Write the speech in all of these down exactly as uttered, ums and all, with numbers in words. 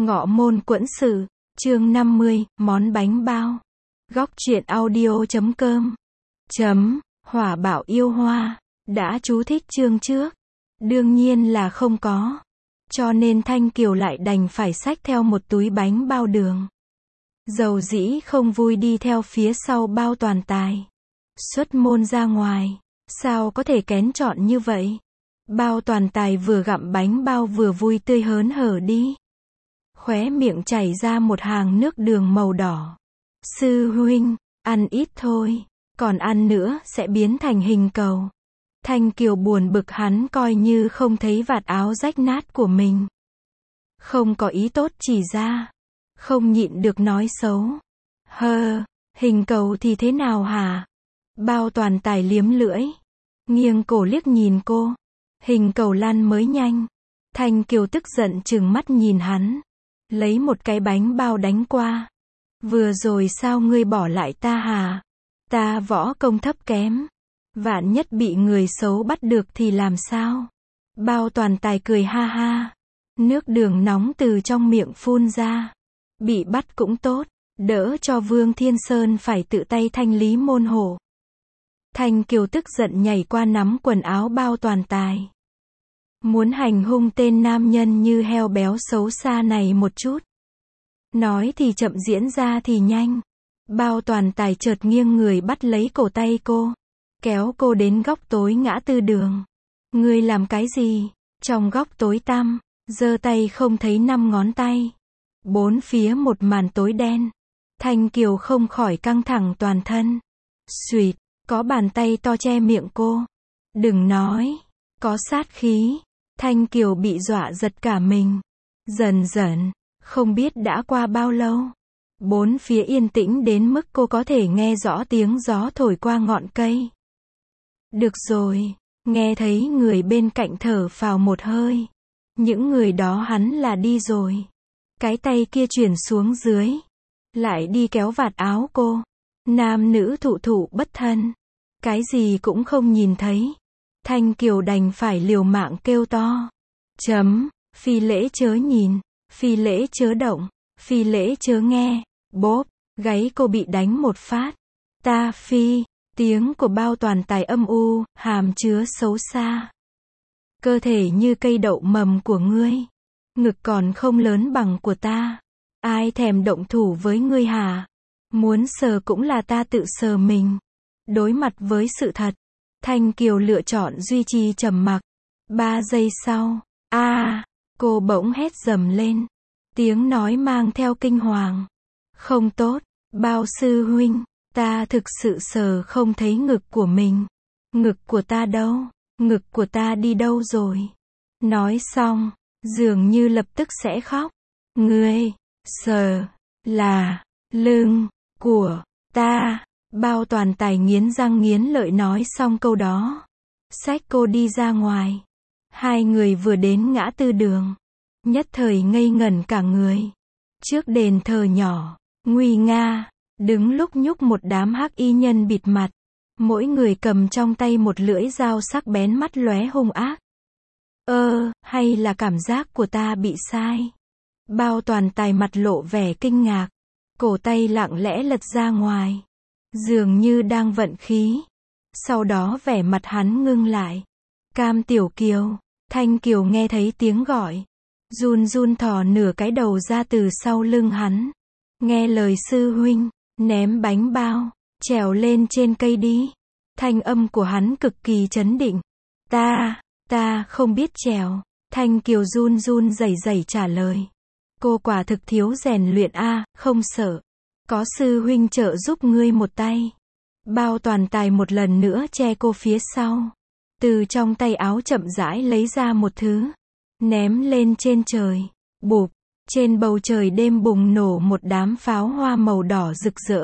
Ngọ môn quẫn sự, chương năm mươi, món bánh bao. Góc truyện audio chấm com. Chấm, Hỏa Bảo yêu hoa. Đã chú thích chương trước? Đương nhiên là không có. Cho nên Thanh Kiều lại đành phải xách theo một túi bánh bao đường. Dầu dĩ không vui đi theo phía sau Bao Toàn Tài. Xuất môn ra ngoài, sao có thể kén chọn như vậy? Bao Toàn Tài vừa gặm bánh bao vừa vui tươi hớn hở đi. Khóe miệng chảy ra một hàng nước đường màu đỏ. Sư huynh, ăn ít thôi, còn ăn nữa sẽ biến thành hình cầu. Thanh Kiều buồn bực hắn coi như không thấy vạt áo rách nát của mình. Không có ý tốt chỉ ra. Không nhịn được nói xấu. Hơ, hình cầu thì thế nào hả? Bao Toàn Tài liếm lưỡi. Nghiêng cổ liếc nhìn cô. Hình cầu lăn mới nhanh. Thanh Kiều tức giận trừng mắt nhìn hắn. Lấy một cái bánh bao đánh qua. Vừa rồi sao ngươi bỏ lại ta hả? Ta võ công thấp kém. Vạn nhất bị người xấu bắt được thì làm sao? Bao Toàn Tài cười ha ha. Nước đường nóng từ trong miệng phun ra. Bị bắt cũng tốt. Đỡ cho Vương Thiên Sơn phải tự tay thanh lý môn hộ. Thanh Kiều tức giận nhảy qua nắm quần áo Bao Toàn Tài. Muốn hành hung tên nam nhân như heo béo xấu xa này một chút. Nói thì chậm diễn ra thì nhanh. Bao Toàn Tài chợt nghiêng người bắt lấy cổ tay cô. Kéo cô đến góc tối ngã tư đường. Ngươi làm cái gì? Trong góc tối tăm, giơ tay không thấy năm ngón tay. Bốn phía một màn tối đen. Thanh Kiều không khỏi căng thẳng toàn thân. Xuỵt, có bàn tay to che miệng cô. Đừng nói, có sát khí. Thanh Kiều bị dọa giật cả mình. Dần dần, không biết đã qua bao lâu. Bốn phía yên tĩnh đến mức cô có thể nghe rõ tiếng gió thổi qua ngọn cây. Được rồi, nghe thấy người bên cạnh thở phào một hơi. Những người đó hắn là đi rồi. Cái tay kia chuyển xuống dưới. Lại đi kéo vạt áo cô. Nam nữ thụ thụ bất thân. Cái gì cũng không nhìn thấy. Thanh Kiều đành phải liều mạng kêu to. Chấm, phi lễ chớ nhìn, phi lễ chớ động, phi lễ chớ nghe. Bốp, gáy cô bị đánh một phát. Ta phi, tiếng của Bao Toàn Tài âm u, hàm chứa xấu xa. Cơ thể như cây đậu mầm của ngươi. Ngực còn không lớn bằng của ta. Ai thèm động thủ với ngươi hả? Muốn sờ cũng là ta tự sờ mình. Đối mặt với sự thật, Thanh Kiều lựa chọn duy trì trầm mặc. Ba giây sau, a, à, cô bỗng hét dầm lên. Tiếng nói mang theo kinh hoàng. Không tốt, Bao sư huynh, ta thực sự sờ không thấy ngực của mình. Ngực của ta đâu? Ngực của ta đi đâu rồi? Nói xong, dường như lập tức sẽ khóc. Ngươi, sờ, là, lưng, của, ta. Bao Toàn Tài nghiến răng nghiến lợi nói xong câu đó. Xách cô đi ra ngoài. Hai người vừa đến ngã tư đường. Nhất thời ngây ngẩn cả người. Trước đền thờ nhỏ, nguy nga, đứng lúc nhúc một đám hắc y nhân bịt mặt. Mỗi người cầm trong tay một lưỡi dao sắc bén mắt lóe hung ác. Ơ, hay là cảm giác của ta bị sai? Bao Toàn Tài mặt lộ vẻ kinh ngạc. Cổ tay lặng lẽ lật ra ngoài. Dường như đang vận khí. Sau đó vẻ mặt hắn ngưng lại. Cam Tiểu Kiều. Thanh Kiều nghe thấy tiếng gọi. Run run thò nửa cái đầu ra từ sau lưng hắn. Nghe lời sư huynh. Ném bánh bao. Trèo lên trên cây đi. Thanh âm của hắn cực kỳ trấn định. Ta, ta không biết trèo. Thanh Kiều run run rẩy rẩy trả lời. Cô quả thực thiếu rèn luyện a, không sợ. Có sư huynh trợ giúp ngươi một tay. Bao Toàn Tài một lần nữa che cô phía sau. Từ trong tay áo chậm rãi lấy ra một thứ. Ném lên trên trời. Bụp, trên bầu trời đêm bùng nổ một đám pháo hoa màu đỏ rực rỡ.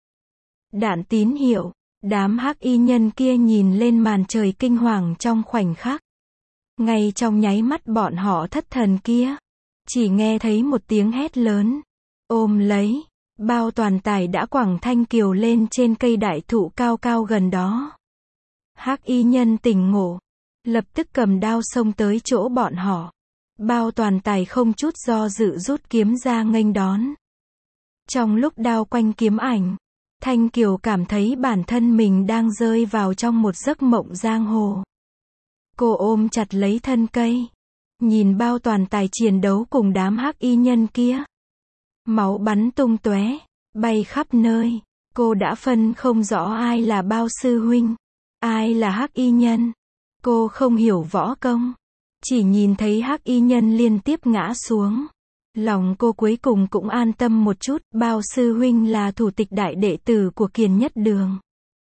Đạn tín hiệu. Đám hắc y nhân kia nhìn lên màn trời kinh hoàng trong khoảnh khắc. Ngay trong nháy mắt bọn họ thất thần kia. Chỉ nghe thấy một tiếng hét lớn. Ôm lấy. Bao Toàn Tài đã quẳng Thanh Kiều lên trên cây đại thụ cao cao gần đó. Hắc y nhân tỉnh ngộ. Lập tức cầm đao xông tới chỗ bọn họ. Bao Toàn Tài không chút do dự rút kiếm ra nghênh đón. Trong lúc đao quanh kiếm ảnh, Thanh Kiều cảm thấy bản thân mình đang rơi vào trong một giấc mộng giang hồ. Cô ôm chặt lấy thân cây, nhìn Bao Toàn Tài chiến đấu cùng đám hắc y nhân kia. Máu bắn tung tóe, bay khắp nơi. Cô đã phân không rõ ai là Bao sư huynh, ai là hắc y nhân. Cô không hiểu võ công, chỉ nhìn thấy hắc y nhân liên tiếp ngã xuống. Lòng cô cuối cùng cũng an tâm một chút, Bao sư huynh là thủ tịch đại đệ tử của Kiền Nhất Đường.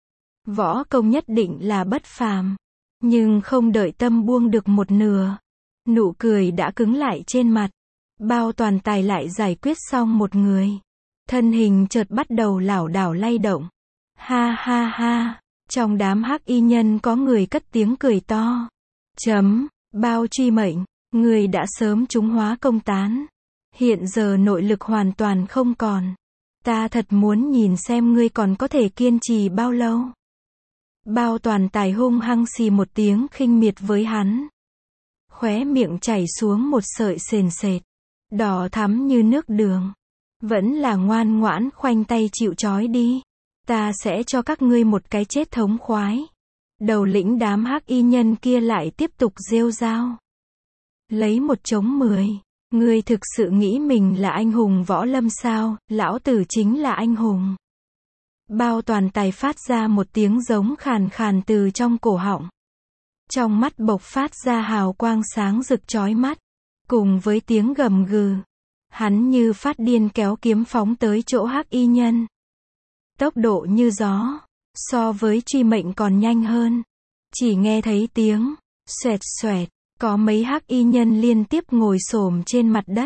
Võ công nhất định là bất phàm, nhưng không đợi tâm buông được một nửa, nụ cười đã cứng lại trên mặt. Bao Toàn Tài lại giải quyết xong một người, thân hình chợt bắt đầu lảo đảo lay động. Ha ha ha, trong đám hắc y nhân có người cất tiếng cười to. Chấm, Bao Truy Mệnh, người đã sớm trúng hóa công tán. Hiện giờ nội lực hoàn toàn không còn. Ta thật muốn nhìn xem ngươi còn có thể kiên trì bao lâu. Bao Toàn Tài hung hăng xì một tiếng khinh miệt với hắn. Khóe miệng chảy xuống một sợi sền sệt, đỏ thắm như nước đường. Vẫn là ngoan ngoãn khoanh tay chịu trói đi. Ta sẽ cho các ngươi một cái chết thống khoái. Đầu lĩnh đám hắc y nhân kia lại tiếp tục rêu rao. Lấy một chống mười. Ngươi thực sự nghĩ mình là anh hùng võ lâm sao, lão tử chính là anh hùng. Bao Toàn Tài phát ra một tiếng giống khàn khàn từ trong cổ họng. Trong mắt bộc phát ra hào quang sáng rực chói mắt. Cùng với tiếng gầm gừ, hắn như phát điên kéo kiếm phóng tới chỗ hắc y nhân. Tốc độ như gió, so với Truy Mệnh còn nhanh hơn. Chỉ nghe thấy tiếng xoẹt xoẹt, có mấy hắc y nhân liên tiếp ngồi xổm trên mặt đất.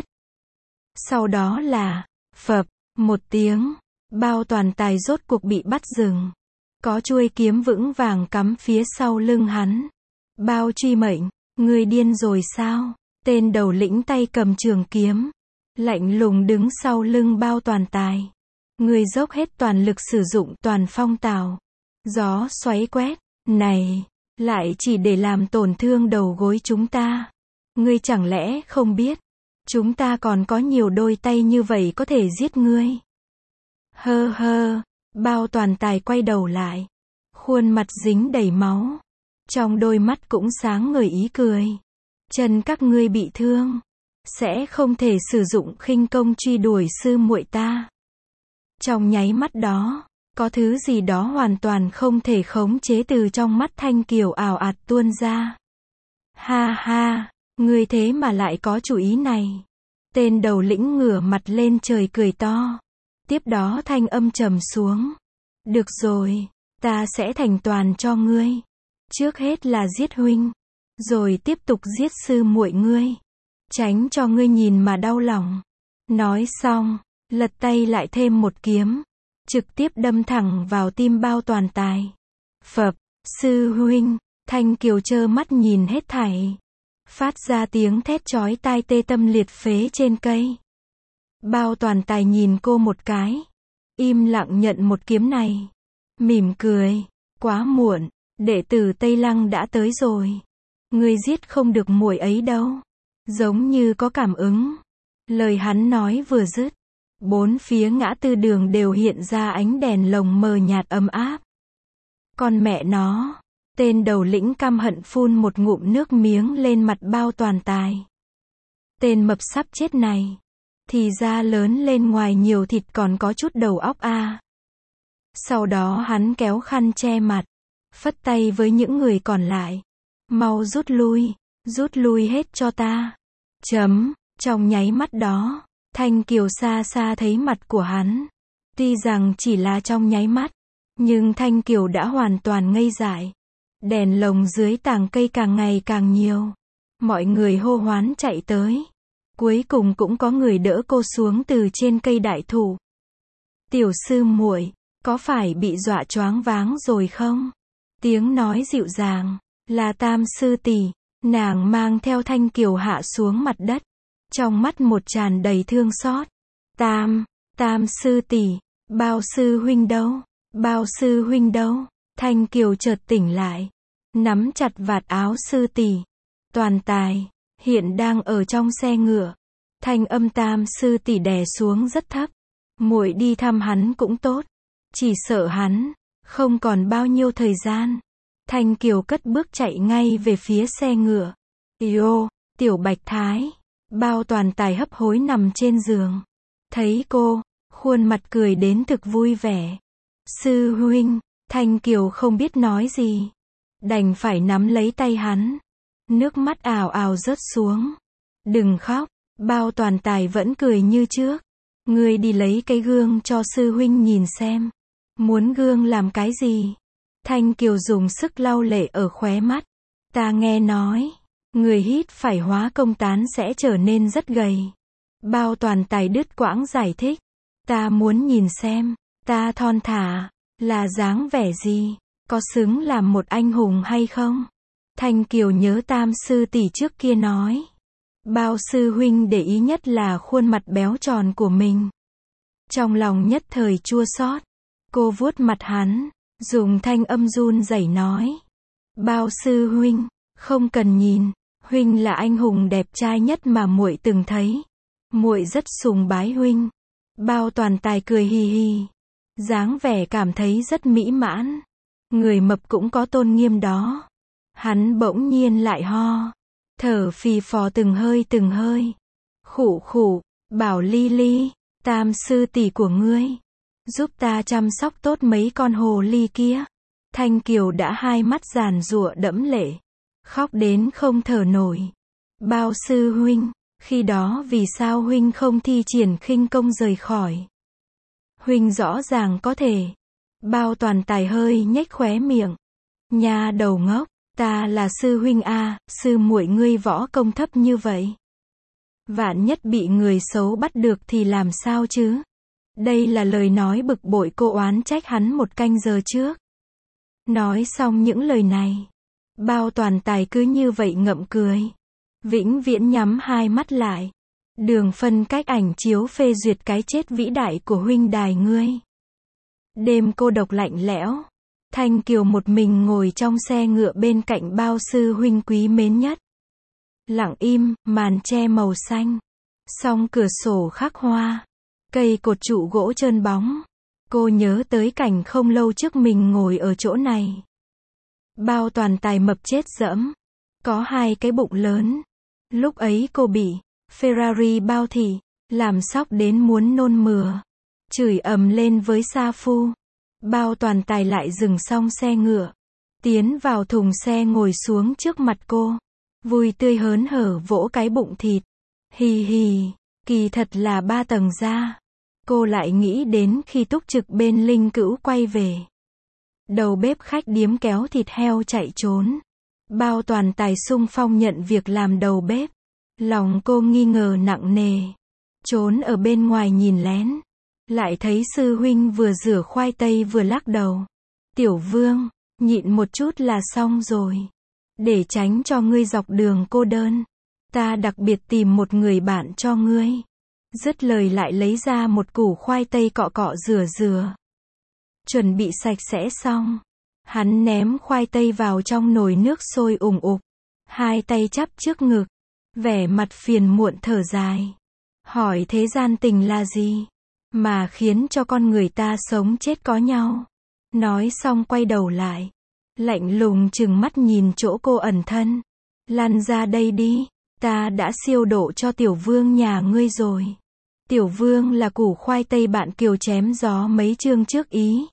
Sau đó là phập một tiếng, Bao Toàn Tài rốt cuộc bị bắt dừng. Có chuôi kiếm vững vàng cắm phía sau lưng hắn. Bao Truy Mệnh, ngươi điên rồi sao? Tên đầu lĩnh tay cầm trường kiếm, lạnh lùng đứng sau lưng Bao Toàn Tài. Ngươi dốc hết toàn lực sử dụng toàn phong tào. Gió xoáy quét, này, lại chỉ để làm tổn thương đầu gối chúng ta. Ngươi chẳng lẽ không biết, chúng ta còn có nhiều đôi tay như vậy có thể giết ngươi. Hơ hơ, Bao Toàn Tài quay đầu lại. Khuôn mặt dính đầy máu. Trong đôi mắt cũng sáng ngời ý cười. Chân các ngươi bị thương, sẽ không thể sử dụng khinh công truy đuổi sư muội ta. Trong nháy mắt đó, có thứ gì đó hoàn toàn không thể khống chế từ trong mắt Thanh Kiều ào ạt tuôn ra. Ha ha, ngươi thế mà lại có chủ ý này. Tên đầu lĩnh ngửa mặt lên trời cười to. Tiếp đó thanh âm trầm xuống. Được rồi, ta sẽ thành toàn cho ngươi. Trước hết là giết huynh, rồi tiếp tục giết sư muội ngươi. Tránh cho ngươi nhìn mà đau lòng. Nói xong, lật tay lại thêm một kiếm, trực tiếp đâm thẳng vào tim Bao Toàn Tài. Phập, sư huynh, Thanh Kiều trơ mắt nhìn hết thảy. Phát ra tiếng thét chói tai tê tâm liệt phế trên cây. Bao Toàn Tài nhìn cô một cái, im lặng nhận một kiếm này. Mỉm cười, quá muộn, đệ tử Tây Lăng đã tới rồi. Ngươi giết không được muội ấy đâu. Giống như có cảm ứng. Lời hắn nói vừa dứt, bốn phía ngã tư đường đều hiện ra ánh đèn lồng mờ nhạt ấm áp. Con mẹ nó, tên đầu lĩnh căm hận phun một ngụm nước miếng lên mặt Bao Toàn Tài. Tên mập sắp chết này, thì ra lớn lên ngoài nhiều thịt còn có chút đầu óc a. À. Sau đó hắn kéo khăn che mặt, phất tay với những người còn lại. Mau rút lui, rút lui hết cho ta. Chấm, trong nháy mắt đó, Thanh Kiều xa xa thấy mặt của hắn. Tuy rằng chỉ là trong nháy mắt, nhưng Thanh Kiều đã hoàn toàn ngây dại. Đèn lồng dưới tàng cây càng ngày càng nhiều. Mọi người hô hoán chạy tới. Cuối cùng cũng có người đỡ cô xuống từ trên cây đại thụ. Tiểu sư muội, có phải bị dọa choáng váng rồi không? Tiếng nói dịu dàng, là Tam sư tỷ. Nàng mang theo Thanh Kiều hạ xuống mặt đất. Trong mắt một tràn đầy thương xót. Tam, Tam sư tỷ, Bao sư huynh đâu? Bao sư huynh đâu? Thanh Kiều chợt tỉnh lại, nắm chặt vạt áo sư tỷ. Toàn Tài, hiện đang ở trong xe ngựa. Thanh âm Tam sư tỷ đè xuống rất thấp. Muội đi thăm hắn cũng tốt. Chỉ sợ hắn không còn bao nhiêu thời gian. Thanh Kiều cất bước chạy ngay về phía xe ngựa. Yêu, Tiểu Bạch Thái. Bao Toàn Tài hấp hối nằm trên giường. Thấy cô, khuôn mặt cười đến thực vui vẻ. Sư huynh, Thanh Kiều không biết nói gì. Đành phải nắm lấy tay hắn. Nước mắt ào ào rớt xuống. Đừng khóc, Bao Toàn Tài vẫn cười như trước. Ngươi đi lấy cái gương cho sư huynh nhìn xem. Muốn gương làm cái gì? Thanh Kiều dùng sức lau lệ ở khóe mắt. Ta nghe nói, người hít phải hóa công tán sẽ trở nên rất gầy. Bao Toàn Tài đứt quãng giải thích. Ta muốn nhìn xem, ta thon thả, là dáng vẻ gì? Có xứng làm một anh hùng hay không? Thanh Kiều nhớ Tam sư tỷ trước kia nói. Bao sư huynh để ý nhất là khuôn mặt béo tròn của mình. Trong lòng nhất thời chua xót. Cô vuốt mặt hắn, dùng thanh âm run rẩy nói. Bao sư huynh, không cần nhìn, huynh là anh hùng đẹp trai nhất mà muội từng thấy. Muội rất sùng bái huynh. Bao Toàn Tài cười hì hì, dáng vẻ cảm thấy rất mỹ mãn. Người mập cũng có tôn nghiêm đó. Hắn bỗng nhiên lại ho, thở phì phò từng hơi từng hơi. Khụ khụ, bảo Ly Ly, Tam sư tỷ của ngươi, giúp ta chăm sóc tốt mấy con hồ ly kia. Thanh Kiều đã hai mắt giàn giụa đẫm lệ, khóc đến không thở nổi. Bao sư huynh, khi đó vì sao huynh không thi triển khinh công rời khỏi? Huynh rõ ràng có thể. Bao Toàn Tài hơi nhếch khóe miệng. Nha đầu ngốc, ta là sư huynh a, sư muội ngươi võ công thấp như vậy. Vạn nhất bị người xấu bắt được thì làm sao chứ? Đây là lời nói bực bội cô oán trách hắn một canh giờ trước. Nói xong những lời này, Bao Toàn Tài cứ như vậy ngậm cười, vĩnh viễn nhắm hai mắt lại. Đường phân cách ảnh chiếu phê duyệt cái chết vĩ đại của huynh đài ngươi. Đêm cô độc lạnh lẽo. Thanh Kiều một mình ngồi trong xe ngựa bên cạnh Bao sư huynh quý mến nhất. Lặng im, màn che màu xanh. Song cửa sổ khắc hoa. Cây cột trụ gỗ trơn bóng. Cô nhớ tới cảnh không lâu trước mình ngồi ở chỗ này. Bao Toàn Tài mập chết dẫm. Có hai cái bụng lớn. Lúc ấy cô bị Ferrari bao thị, làm sóc đến muốn nôn mửa. Chửi ầm lên với sa phu. Bao Toàn Tài lại dừng xong xe ngựa. Tiến vào thùng xe ngồi xuống trước mặt cô. Vui tươi hớn hở vỗ cái bụng thịt. Hì hì, kỳ thật là ba tầng da. Cô lại nghĩ đến khi túc trực bên Linh Cữu quay về. Đầu bếp khách điếm kéo thịt heo chạy trốn. Bao Toàn Tài xung phong nhận việc làm đầu bếp. Lòng cô nghi ngờ nặng nề. Trốn ở bên ngoài nhìn lén. Lại thấy sư huynh vừa rửa khoai tây vừa lắc đầu. Tiểu Vương, nhịn một chút là xong rồi. Để tránh cho ngươi dọc đường cô đơn, ta đặc biệt tìm một người bạn cho ngươi. Dứt lời lại lấy ra một củ khoai tây cọ cọ rửa rửa. Chuẩn bị sạch sẽ xong, hắn ném khoai tây vào trong nồi nước sôi ùng ục. Hai tay chắp trước ngực, vẻ mặt phiền muộn thở dài. Hỏi thế gian tình là gì? Mà khiến cho con người ta sống chết có nhau. Nói xong quay đầu lại. Lạnh lùng chừng mắt nhìn chỗ cô ẩn thân. Lăn ra đây đi. Ta đã siêu độ cho Tiểu Vương nhà ngươi rồi. Tiểu Vương là củ khoai tây bạn Kiều chém gió mấy chương trước ý.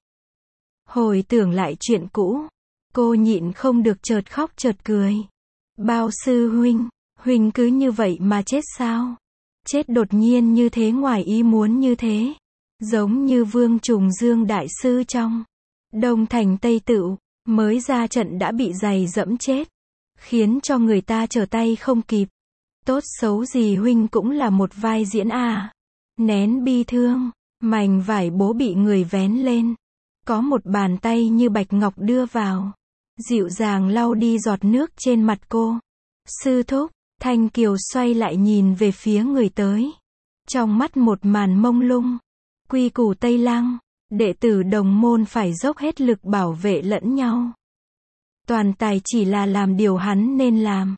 Hồi tưởng lại chuyện cũ. Cô nhịn không được chợt khóc chợt cười. Bao sư huynh, huynh cứ như vậy mà chết sao? Chết đột nhiên như thế ngoài ý muốn như thế. Giống như Vương Trùng Dương đại sư trong Đông Thành Tây Tựu, mới ra trận đã bị giày dẫm chết. Khiến cho người ta trở tay không kịp. Tốt xấu gì huynh cũng là một vai diễn à. Nén bi thương, mảnh vải bố bị người vén lên. Có một bàn tay như bạch ngọc đưa vào. Dịu dàng lau đi giọt nước trên mặt cô. Sư thúc, Thanh Kiều xoay lại nhìn về phía người tới. Trong mắt một màn mông lung. Quy củ Tây Lăng, đệ tử đồng môn phải dốc hết lực bảo vệ lẫn nhau. Toàn Tài chỉ là làm điều hắn nên làm.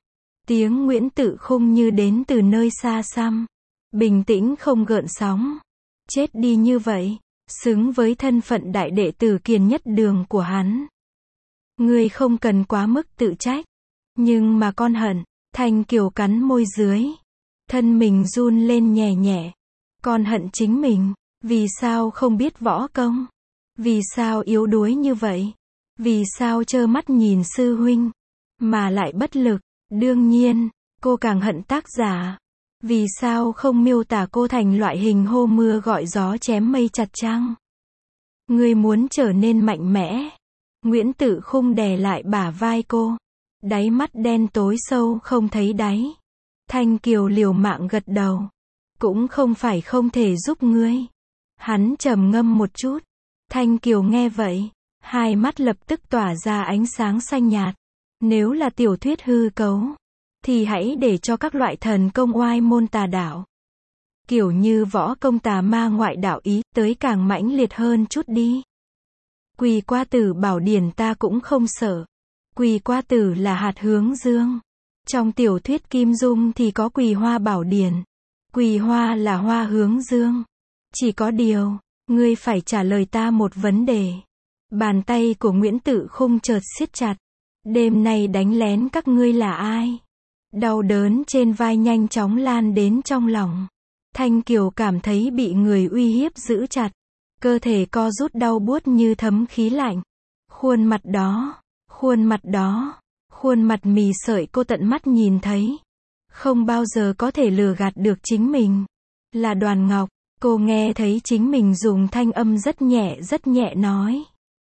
Tiếng Nguyễn Tự Khung như đến từ nơi xa xăm. Bình tĩnh không gợn sóng. Chết đi như vậy, xứng với thân phận đại đệ tử kiền nhất đường của hắn. Ngươi không cần quá mức tự trách. Nhưng mà con hận. Thanh Kiều cắn môi dưới. Thân mình run lên nhẹ nhẹ. Con hận chính mình. Vì sao không biết võ công? Vì sao yếu đuối như vậy? Vì sao trơ mắt nhìn sư huynh mà lại bất lực? Đương nhiên, cô càng hận tác giả. Vì sao không miêu tả cô thành loại hình hô mưa gọi gió chém mây chặt trăng? Ngươi muốn trở nên mạnh mẽ. Nguyễn Tự Khung đè lại bả vai cô. Đáy mắt đen tối sâu không thấy đáy. Thanh Kiều liều mạng gật đầu. Cũng không phải không thể giúp ngươi. Hắn trầm ngâm một chút. Thanh Kiều nghe vậy, hai mắt lập tức tỏa ra ánh sáng xanh nhạt. Nếu là tiểu thuyết hư cấu, thì hãy để cho các loại thần công oai môn tà đạo. Kiểu như võ công tà ma ngoại đạo ý, tới càng mãnh liệt hơn chút đi. Quỳ qua tử bảo điển ta cũng không sợ. Quỳ qua tử là hạt hướng dương. Trong tiểu thuyết Kim Dung thì có quỳ hoa bảo điển. Quỳ hoa là hoa hướng dương. Chỉ có điều, ngươi phải trả lời ta một vấn đề. Bàn tay của Nguyễn Tự Khung chợt siết chặt. Đêm nay đánh lén các ngươi là ai? Đau đớn trên vai nhanh chóng lan đến trong lòng. Thanh Kiều cảm thấy bị người uy hiếp giữ chặt. Cơ thể co rút đau buốt như thấm khí lạnh. Khuôn mặt đó, khuôn mặt đó, khuôn mặt mì sợi cô tận mắt nhìn thấy. Không bao giờ có thể lừa gạt được chính mình. Là Đoàn Ngọc. Cô nghe thấy chính mình dùng thanh âm rất nhẹ rất nhẹ nói.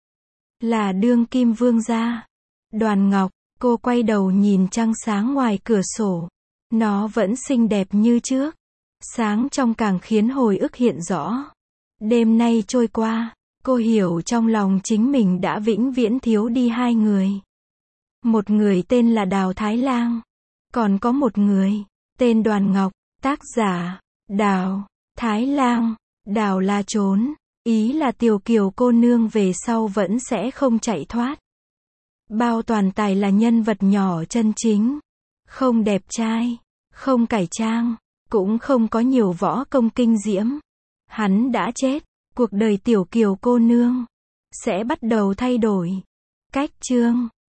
Là đương kim vương gia. Đoàn Ngọc. Cô quay đầu nhìn trăng sáng ngoài cửa sổ. Nó vẫn xinh đẹp như trước. Sáng trong càng khiến hồi ức hiện rõ. Đêm nay trôi qua, cô hiểu trong lòng chính mình đã vĩnh viễn thiếu đi hai người. Một người tên là Đào Thái Lang. Còn có một người, tên Đoàn Ngọc. Tác giả, Đào Thái Lang. Đào là trốn. Ý là Tiểu Kiều cô nương về sau vẫn sẽ không chạy thoát. Bao Toàn Tài là nhân vật nhỏ chân chính. Không đẹp trai, không cải trang, cũng không có nhiều võ công kinh diễm. Hắn đã chết, cuộc đời Tiểu Kiều cô nương sẽ bắt đầu thay đổi. Cách chương